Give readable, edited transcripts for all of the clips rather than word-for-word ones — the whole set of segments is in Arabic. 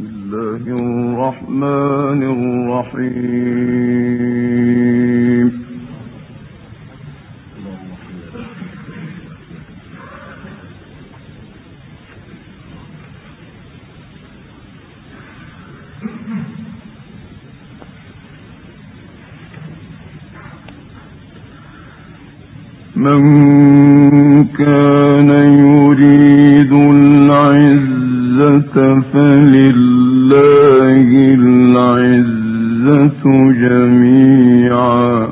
الله الرحمن الرحيم. من كان يريد العزة فلله العزة جميعا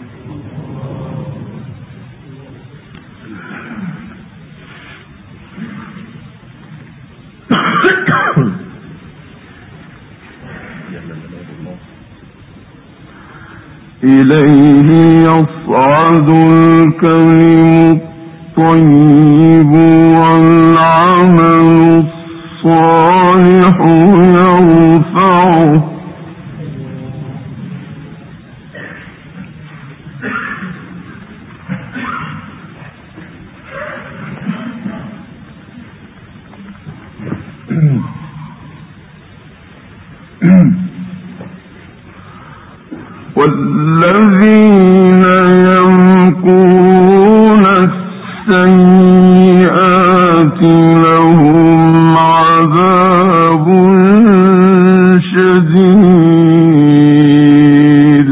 إليه يصعد الكلم الطيب والعمل الصالح يرفعه والذين يمكرون السيئات لهم عذاب شديد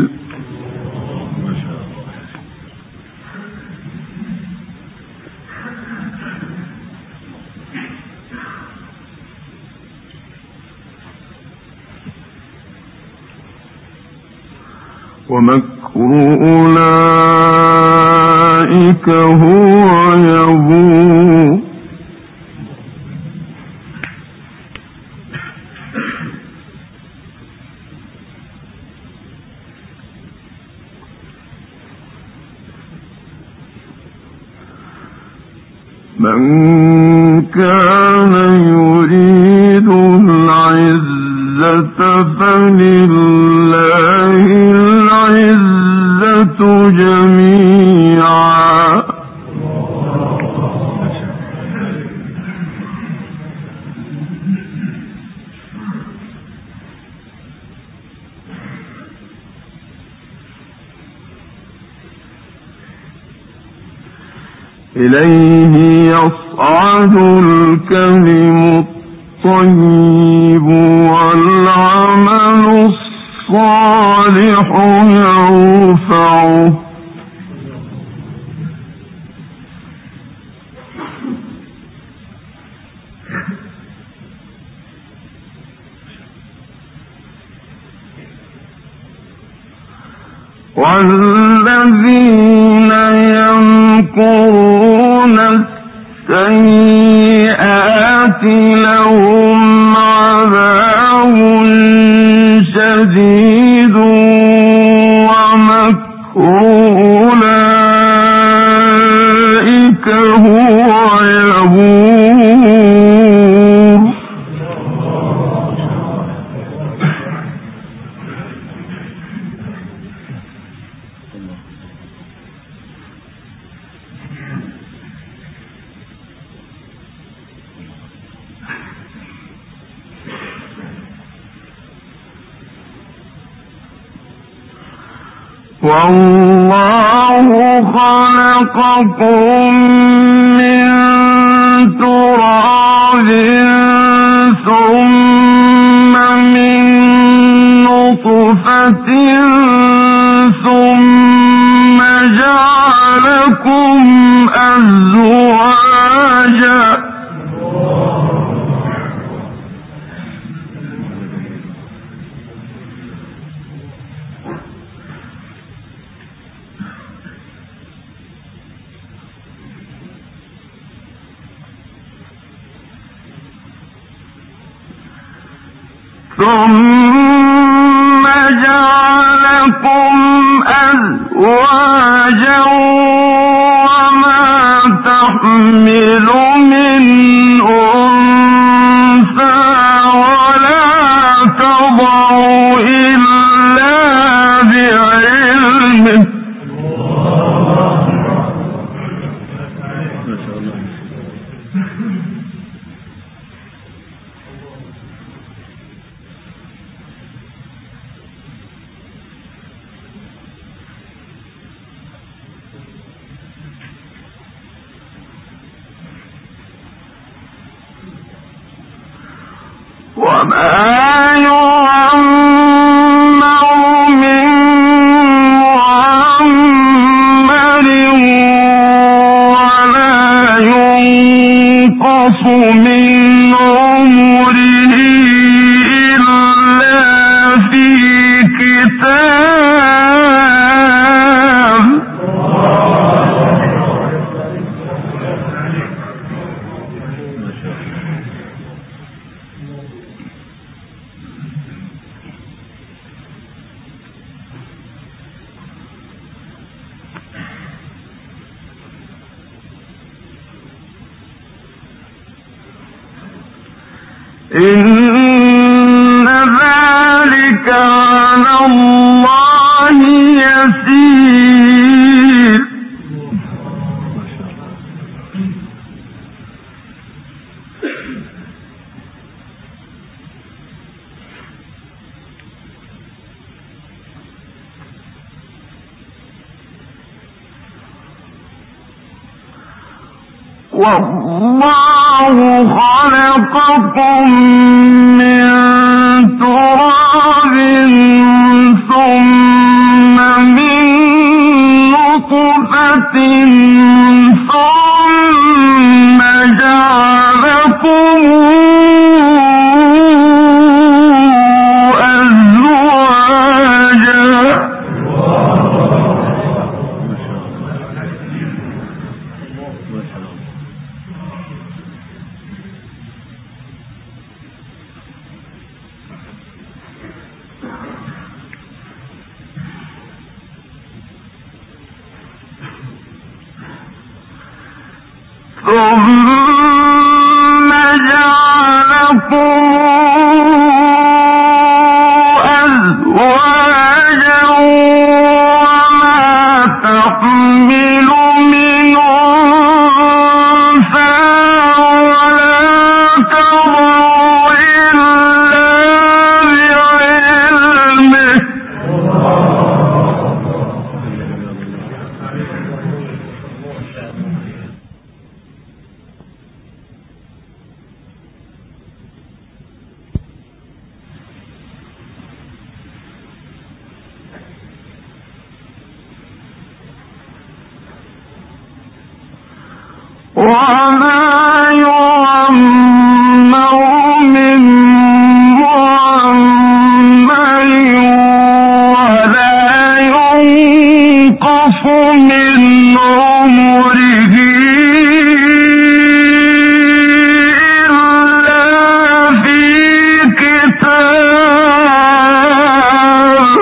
ومكر أولئك هو يبور من كان يريد العزة فلله العزة جميعا إليه يصعد الكلم الطيب والعمل الصالح يرفعه والذين يمكرون السيئات لهم عذاب شديد ومكر أولئك هو يبور والله خلقكم من تراب ثم من نطفة ثم جعلكم أزواجا ثم جعلكم أزواجا وما تحمل من أنثى ولا تضع إلا بعلمه إن ذلك على الله يسير والله خلقكم من تراب ثم من نطفة ثم جعلكم أزواجا ثم جعلكم أزواجا وما تحمل من أنثى ولا تضع إلا بعلمه وما يعمر من معمر ولا ينقص من عمره إلا في كتاب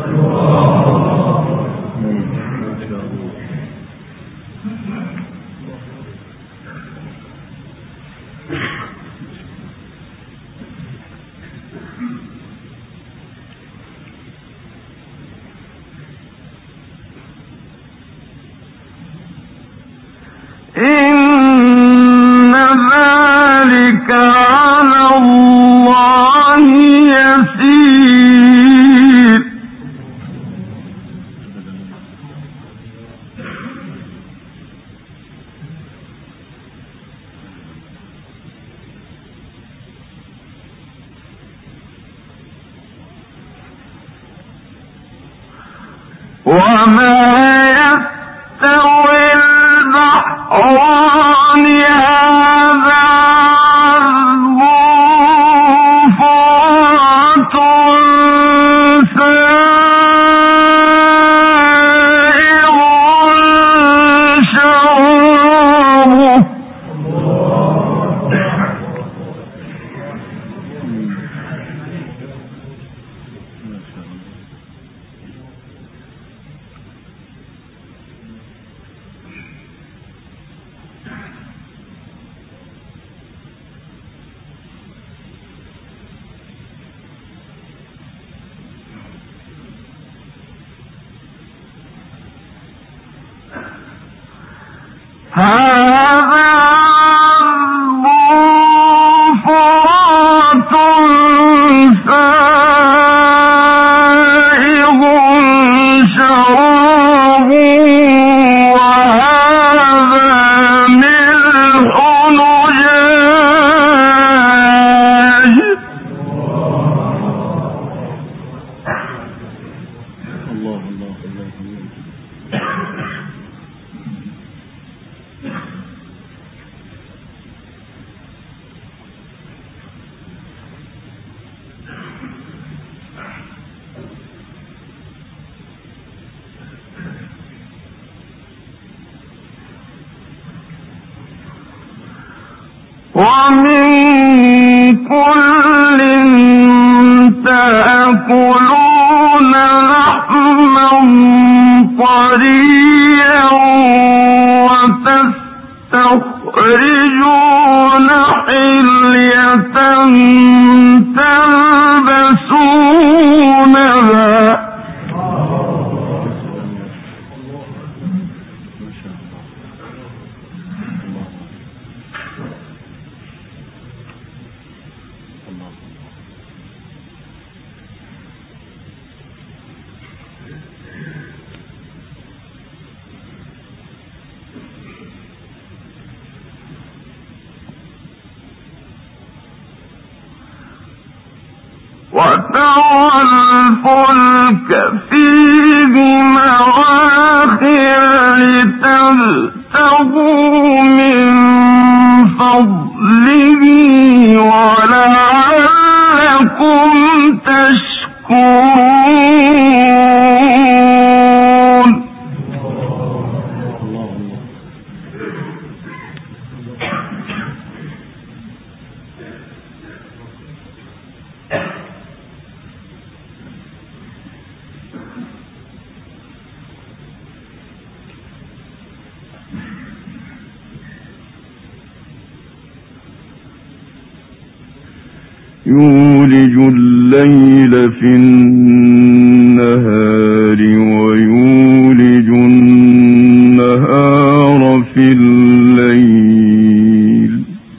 إن ذلك على الله يسير وما يستوي البحران هذا عذب فرات سائغ شرابه ومن كل تأكلون لحما طريا وتستخرجون حلية تلبسونها وترى الفلك فيه مواخر لتبتغوا من فضله ولعلكم تشكرون. يولج الليل في النهار ويولج النهار في الليل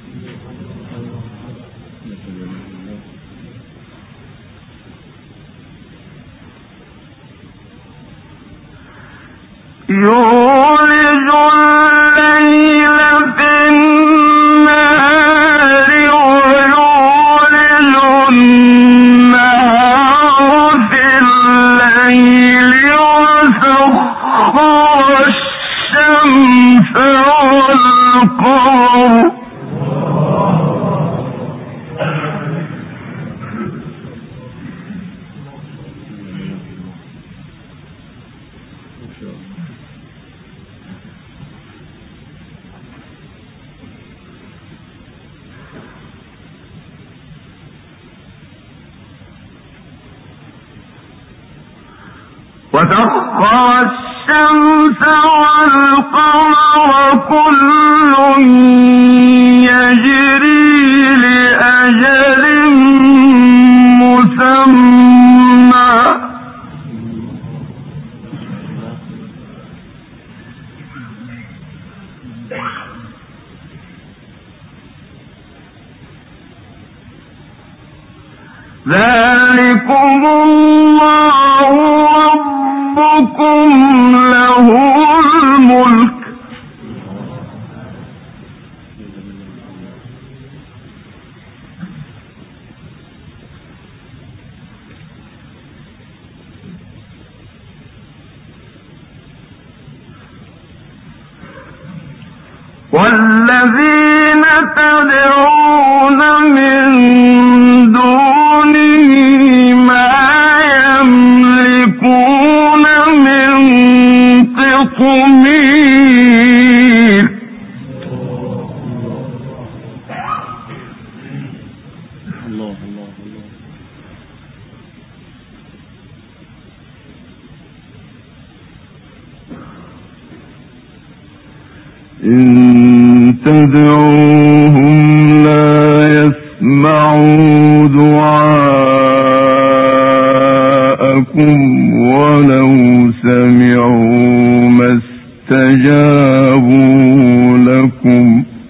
يولج الليل في النهار ويولج النهار في الليل وسخر الشمس والقمر وسخر الشمس والقمر كل يجري لأجل مسمى ذلكم الله ربكم له الملك والذين تدعون من دونه ما يملكون من قطمير إن تدعوهم لا يسمعوا دعاءكم ولو سمعوا ما استجابوا لكم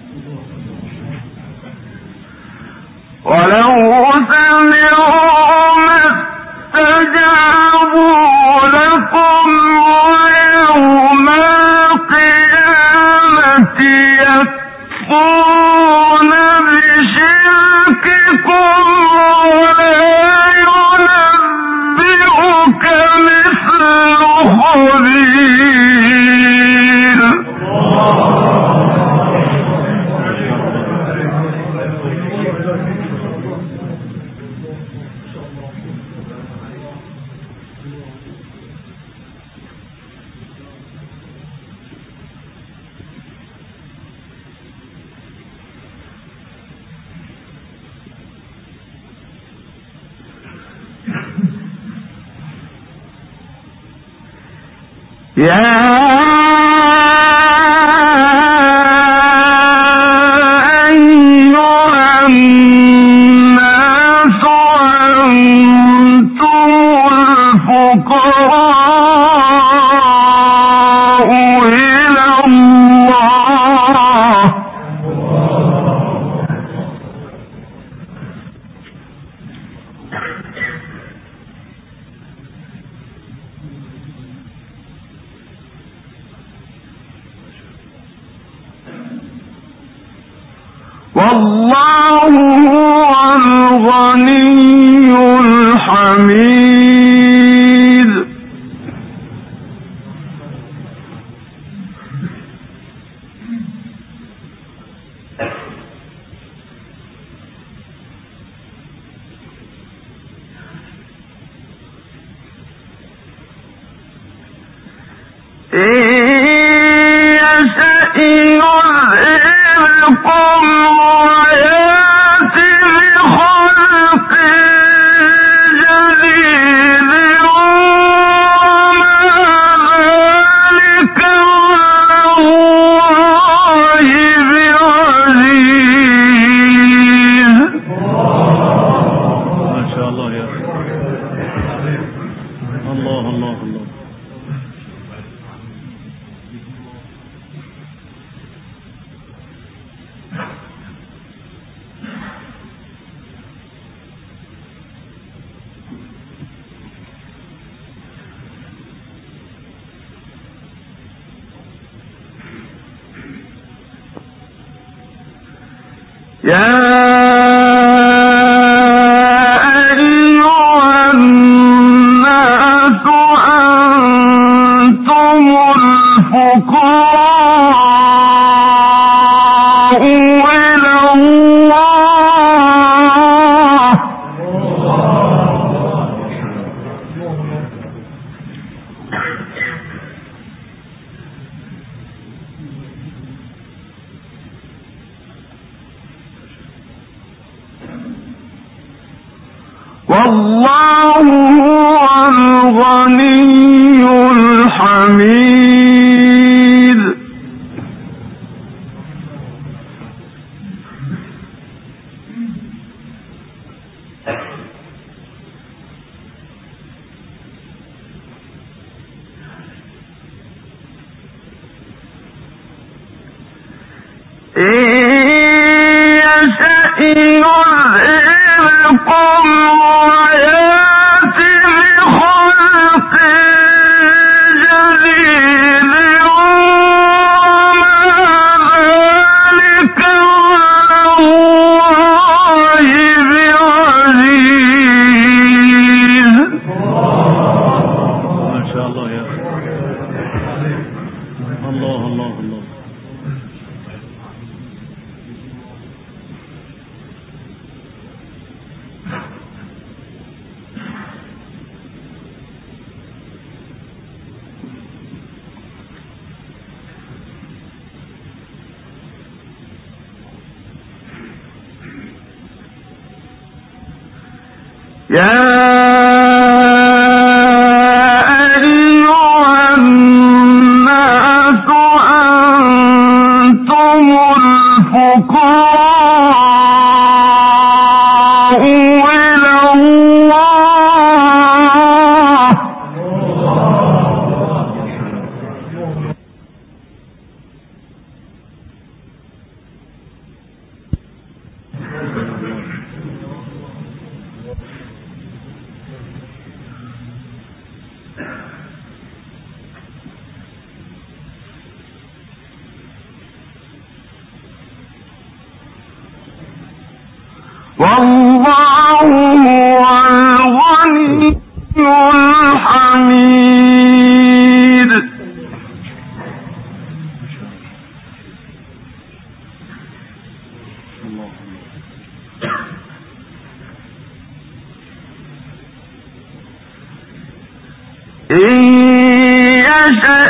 ويوم القيامة يكفرون بشرككم ولا ينبئك مثل والله هو الغني الحميد. والله هو الغني الحميد.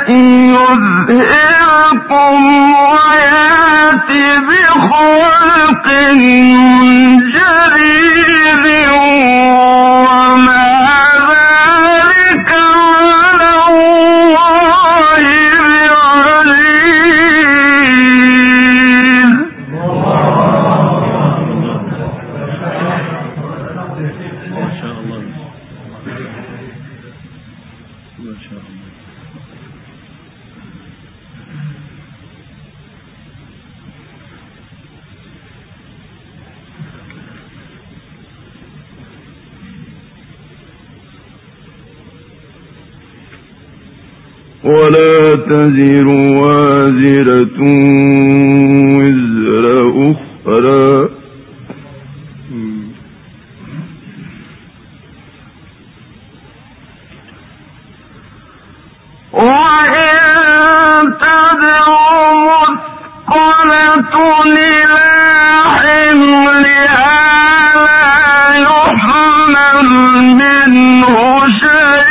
يذهبكم ويأت بخلق جديد وما ذلك على الله بعزيز. ولا تزر وازرة وزر أخرى وإن تدع مثقلة إلى حملها لا يحمل منه شيء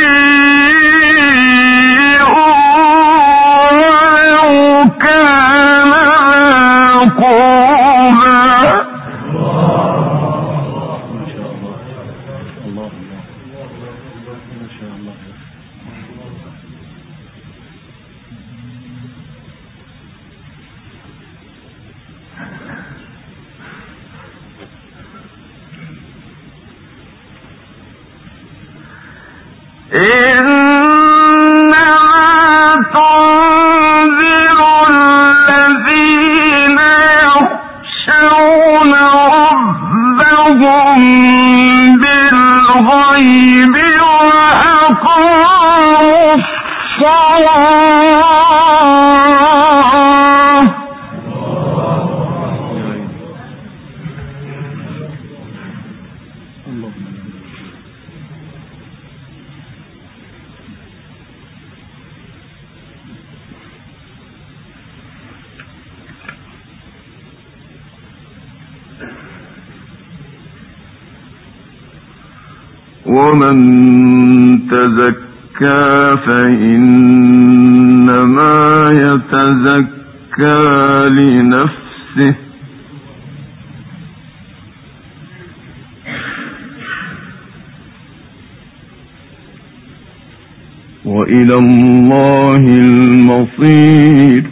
ومن تزكى فإنما يتزكى لنفسه وإلى الله المصير.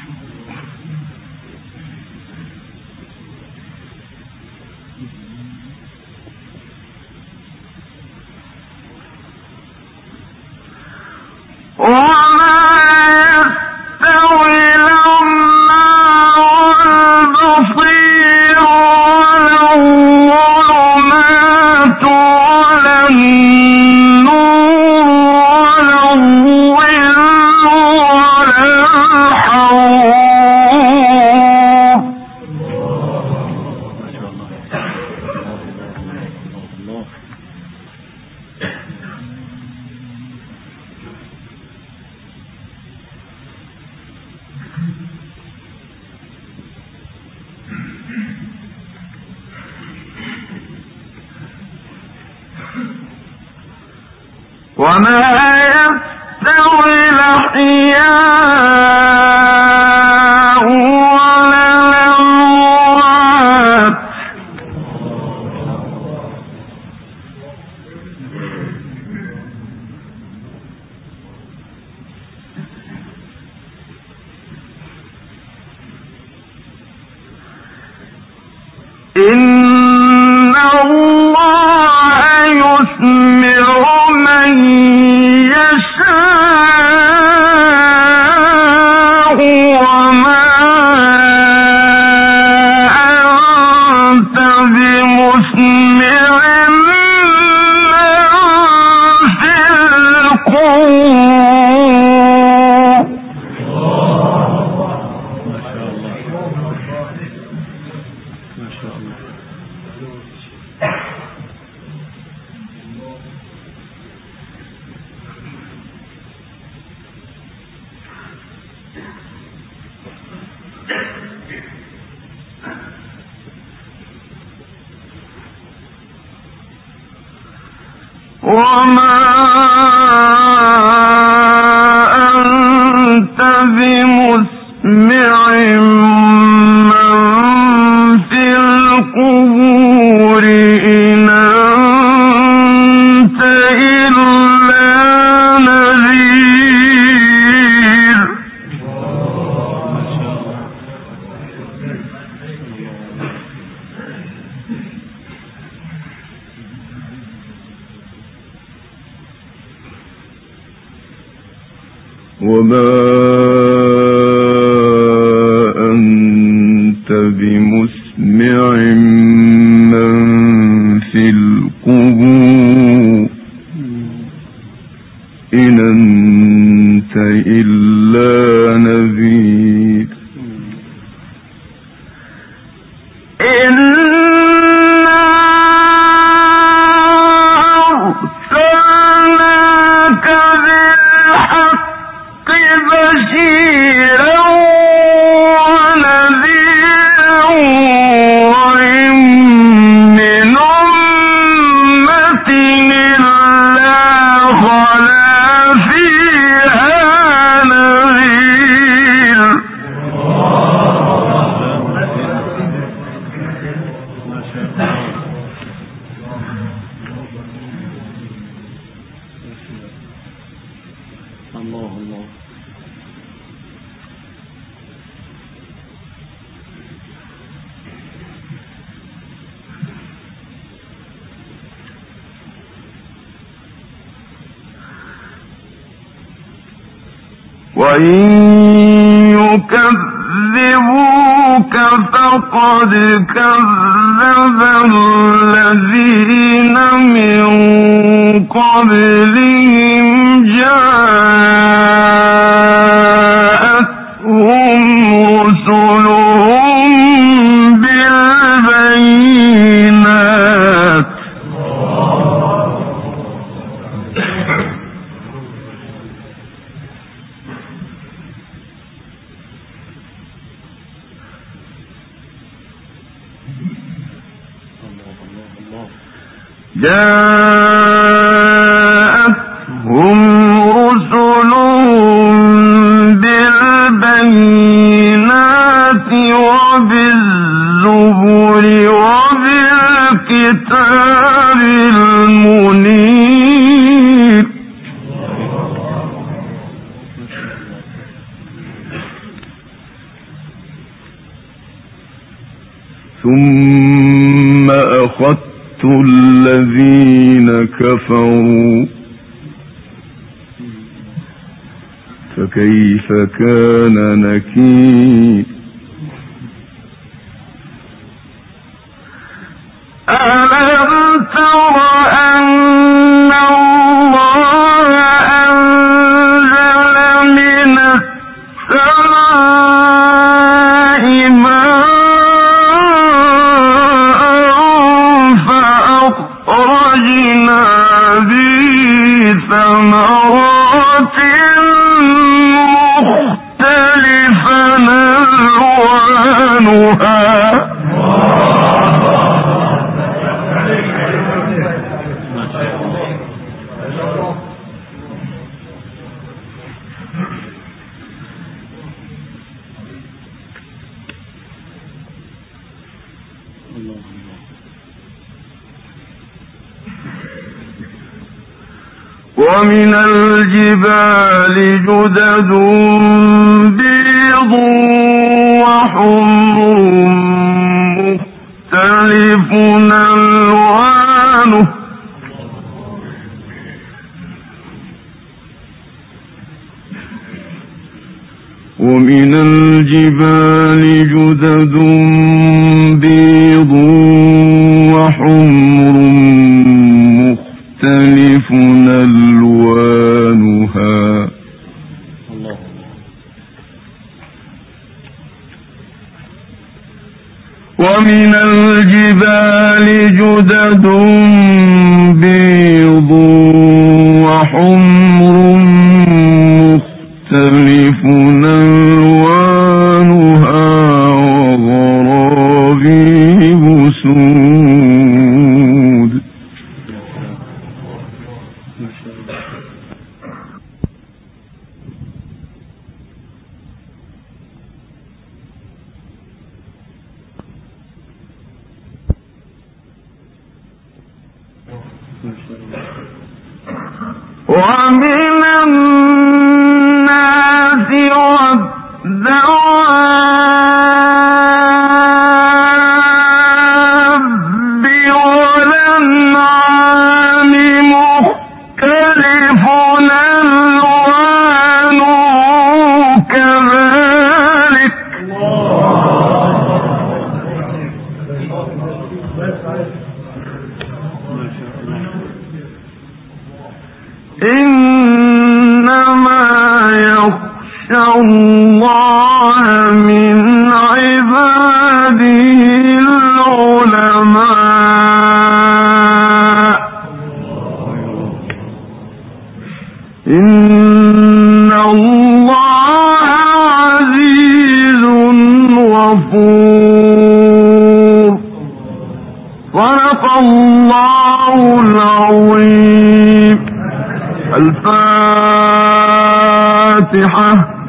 وما يستوي الأحياء ولا الأموات إن الله يسمع من يشاء وما أنت بمسمع من في القبور. وما أنت وما أنت بمسمع من في القبور إن أنت إلا نذير وإن يكذبوك فقد كذب الذين من قبلهم جاءتهم رسلهم بالبينات وبالزبر وبالكتاب المنير ثم أخذت الذين كفروا فكيف كان نكير ألم تر أن الله أنزل من السماء ماء فأخرجنا به ثمرات مختلفا ألوانها ومن الجبال جدد بيض وحمر مختلف ألوانه ومن الجبال جدد بيض وحمر مختلف ألوانها ومن الجبال جدد بيض وحمر مختلف ألوانها وغرابيب سود ومن الناس والدواب والأنعام مختلف ألوانه يخشى الله من عباده العلماء إن الله عزيز غفور. صدق الله العظيم. الفاتحة.